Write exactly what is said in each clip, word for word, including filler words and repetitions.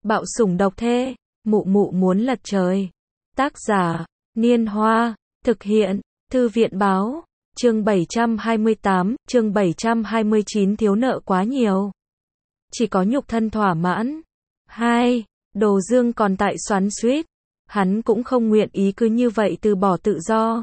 Bạo sủng độc thê, mụ mụ muốn lật trời. Tác giả, Niên Hoa, thực hiện, Thư viện Báo, chương bảy trăm hai mươi tám, chương bảy trăm hai mươi chín thiếu nợ quá nhiều. Chỉ có nhục thân thỏa mãn. hai. Đồ Dương còn tại xoắn xuýt, hắn cũng không nguyện ý cứ như vậy từ bỏ tự do.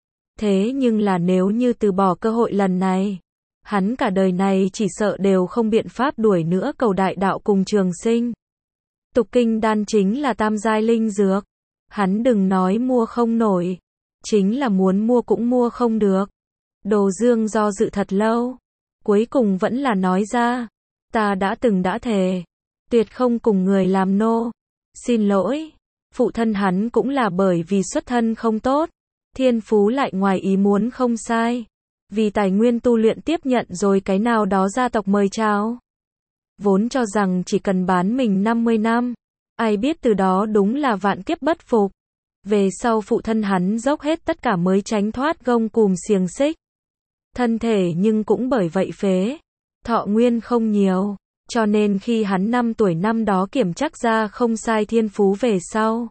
Thế nhưng là nếu như từ bỏ cơ hội lần này, hắn cả đời này chỉ sợ đều không biện pháp đuổi nữa cầu đại đạo cùng trường sinh. Tục kinh đan chính là tam giai linh dược, hắn đừng nói mua không nổi, chính là muốn mua cũng mua không được. Đồ Dương do dự thật lâu, cuối cùng vẫn là nói ra, ta đã từng đã thề, tuyệt không cùng người làm nô. Xin lỗi, phụ thân hắn cũng là bởi vì xuất thân không tốt, thiên phú lại ngoài ý muốn không sai, vì tài nguyên tu luyện tiếp nhận rồi cái nào đó gia tộc mời chào. Vốn cho rằng chỉ cần bán mình năm mươi năm, ai biết từ đó đúng là vạn kiếp bất phục. Về sau phụ thân hắn dốc hết tất cả mới tránh thoát gông cùm xiềng xích. Thân thể nhưng cũng bởi vậy phế, thọ nguyên không nhiều, cho nên khi hắn năm tuổi năm đó kiểm chắc ra không sai thiên phú về sau,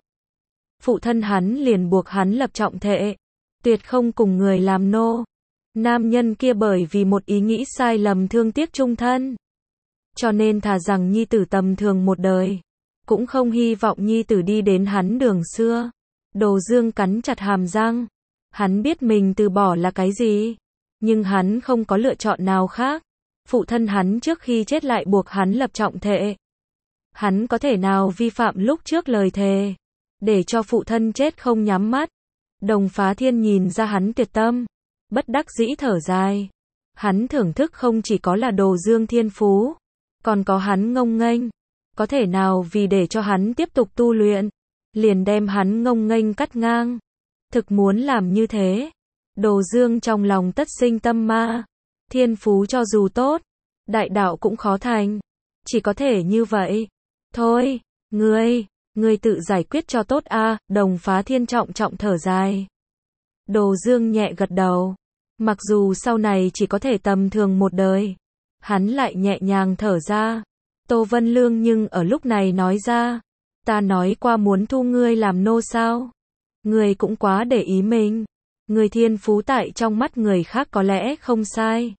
phụ thân hắn liền buộc hắn lập trọng thệ, tuyệt không cùng người làm nô. Nam nhân kia bởi vì một ý nghĩ sai lầm thương tiếc chung thân, cho nên thà rằng nhi tử tầm thường một đời, cũng không hy vọng nhi tử đi đến hắn đường xưa. Đồ Dương cắn chặt hàm răng, hắn biết mình từ bỏ là cái gì, nhưng hắn không có lựa chọn nào khác. Phụ thân hắn trước khi chết lại buộc hắn lập trọng thệ, hắn có thể nào vi phạm lúc trước lời thề, để cho phụ thân chết không nhắm mắt. Đồng Phá Thiên nhìn ra hắn tuyệt tâm, bất đắc dĩ thở dài. Hắn thưởng thức không chỉ có là Đồ Dương thiên phú, còn có hắn ngông nghênh, có thể nào vì để cho hắn tiếp tục tu luyện, liền đem hắn ngông nghênh cắt ngang. Thực muốn làm như thế, Đồ Dương trong lòng tất sinh tâm ma. Thiên phú cho dù tốt, đại đạo cũng khó thành, chỉ có thể như vậy. Thôi, ngươi, ngươi tự giải quyết cho tốt a. À, Đồng Phá Thiên trọng trọng thở dài. Đồ Dương nhẹ gật đầu, mặc dù sau này chỉ có thể tầm thường một đời, hắn lại nhẹ nhàng thở ra. Tô Vân Lương nhưng ở lúc này nói ra, ta nói qua muốn thu ngươi làm nô sao? Ngươi cũng quá để ý mình, ngươi thiên phú tại trong mắt người khác có lẽ không sai,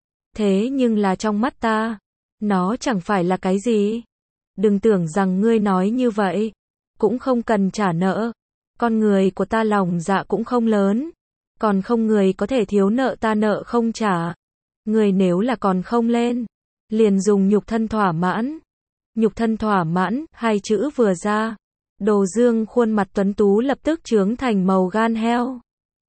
thế nhưng là trong mắt ta, nó chẳng phải là cái gì. Đừng tưởng rằng ngươi nói như vậy, cũng không cần trả nợ. Con người của ta lòng dạ cũng không lớn, còn không người có thể thiếu nợ ta nợ không trả. Ngươi nếu là còn không lên, liền dùng nhục thân thỏa mãn. Nhục thân thỏa mãn, hai chữ vừa ra, Đồ Dương khuôn mặt tuấn tú lập tức chướng thành màu gan heo.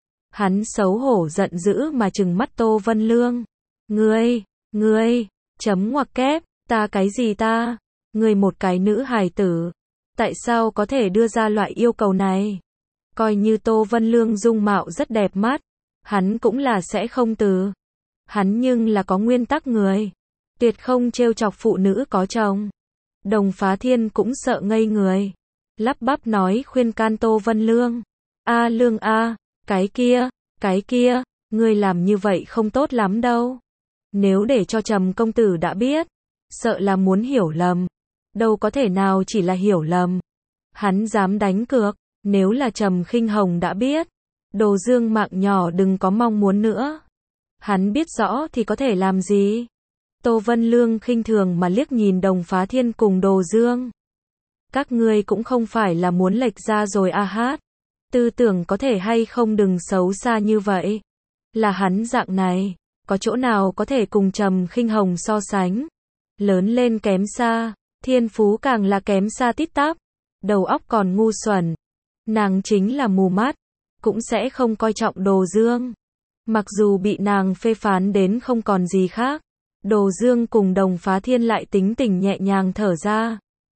Hắn xấu hổ giận dữ mà trừng mắt Tô Vân Lương. Ngươi, ngươi, chấm ngoặc kép, ta cái gì ta? Ngươi một cái nữ hài tử, tại sao có thể đưa ra loại yêu cầu này? Coi như Tô Vân Lương dung mạo rất đẹp mắt, hắn cũng là sẽ không từ. Hắn nhưng là có nguyên tắc người, tuyệt không trêu chọc phụ nữ có chồng. Đồng Phá Thiên cũng sợ ngây người, lắp bắp nói khuyên can Tô Vân Lương. A Lương a, cái kia, cái kia, ngươi làm như vậy không tốt lắm đâu. Nếu để cho Trầm công tử đã biết, sợ là muốn hiểu lầm. Đâu có thể nào chỉ là hiểu lầm. Hắn dám đánh cược, nếu là Trầm Khinh Hồng đã biết, Đồ Dương mạng nhỏ đừng có mong muốn nữa. Hắn biết rõ thì có thể làm gì? Tô Vân Lương khinh thường mà liếc nhìn Đồng Phá Thiên cùng Đồ Dương. Các ngươi cũng không phải là muốn lệch ra rồi a hát. Tư tưởng có thể hay không đừng xấu xa như vậy. Là hắn dạng này, có chỗ nào có thể cùng Trầm Khinh Hồng so sánh. Lớn lên kém xa, thiên phú càng là kém xa tít tắp, đầu óc còn ngu xuẩn. Nàng chính là mù mắt, cũng sẽ không coi trọng Đồ Dương. Mặc dù bị nàng phê phán đến không còn gì khác, Đồ Dương cùng Đồng Phá Thiên lại tính tình nhẹ nhàng thở ra.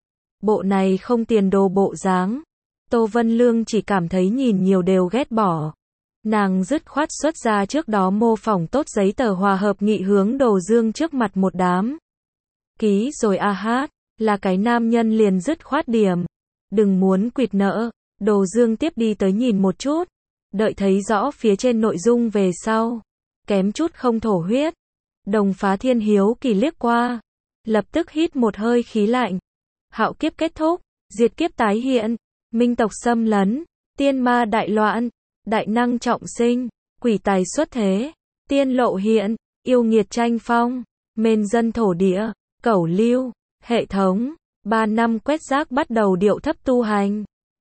Bộ này không tiền đồ bộ dáng, Tô Vân Lương chỉ cảm thấy nhìn nhiều đều ghét bỏ. Nàng dứt khoát xuất ra trước đó mô phỏng tốt giấy tờ hòa hợp nghị hướng Đồ Dương trước mặt một đám. Ký rồi a hát, là cái nam nhân liền dứt khoát điểm. Đừng muốn quỵt nợ. Đồ Dương tiếp đi tới nhìn một chút, đợi thấy rõ phía trên nội dung về sau, kém chút không thổ huyết. Đồng Phá Thiên hiếu kỳ liếc qua, lập tức hít một hơi khí lạnh. hạo kiếp kết thúc, diệt kiếp tái hiện, minh tộc xâm lấn, tiên ma đại loạn, đại năng trọng sinh, quỷ tài xuất thế, tiên lộ hiện, yêu nghiệt tranh phong, mên dân thổ địa, cẩu lưu, hệ thống, ba năm quét rác bắt đầu điệu thấp tu hành.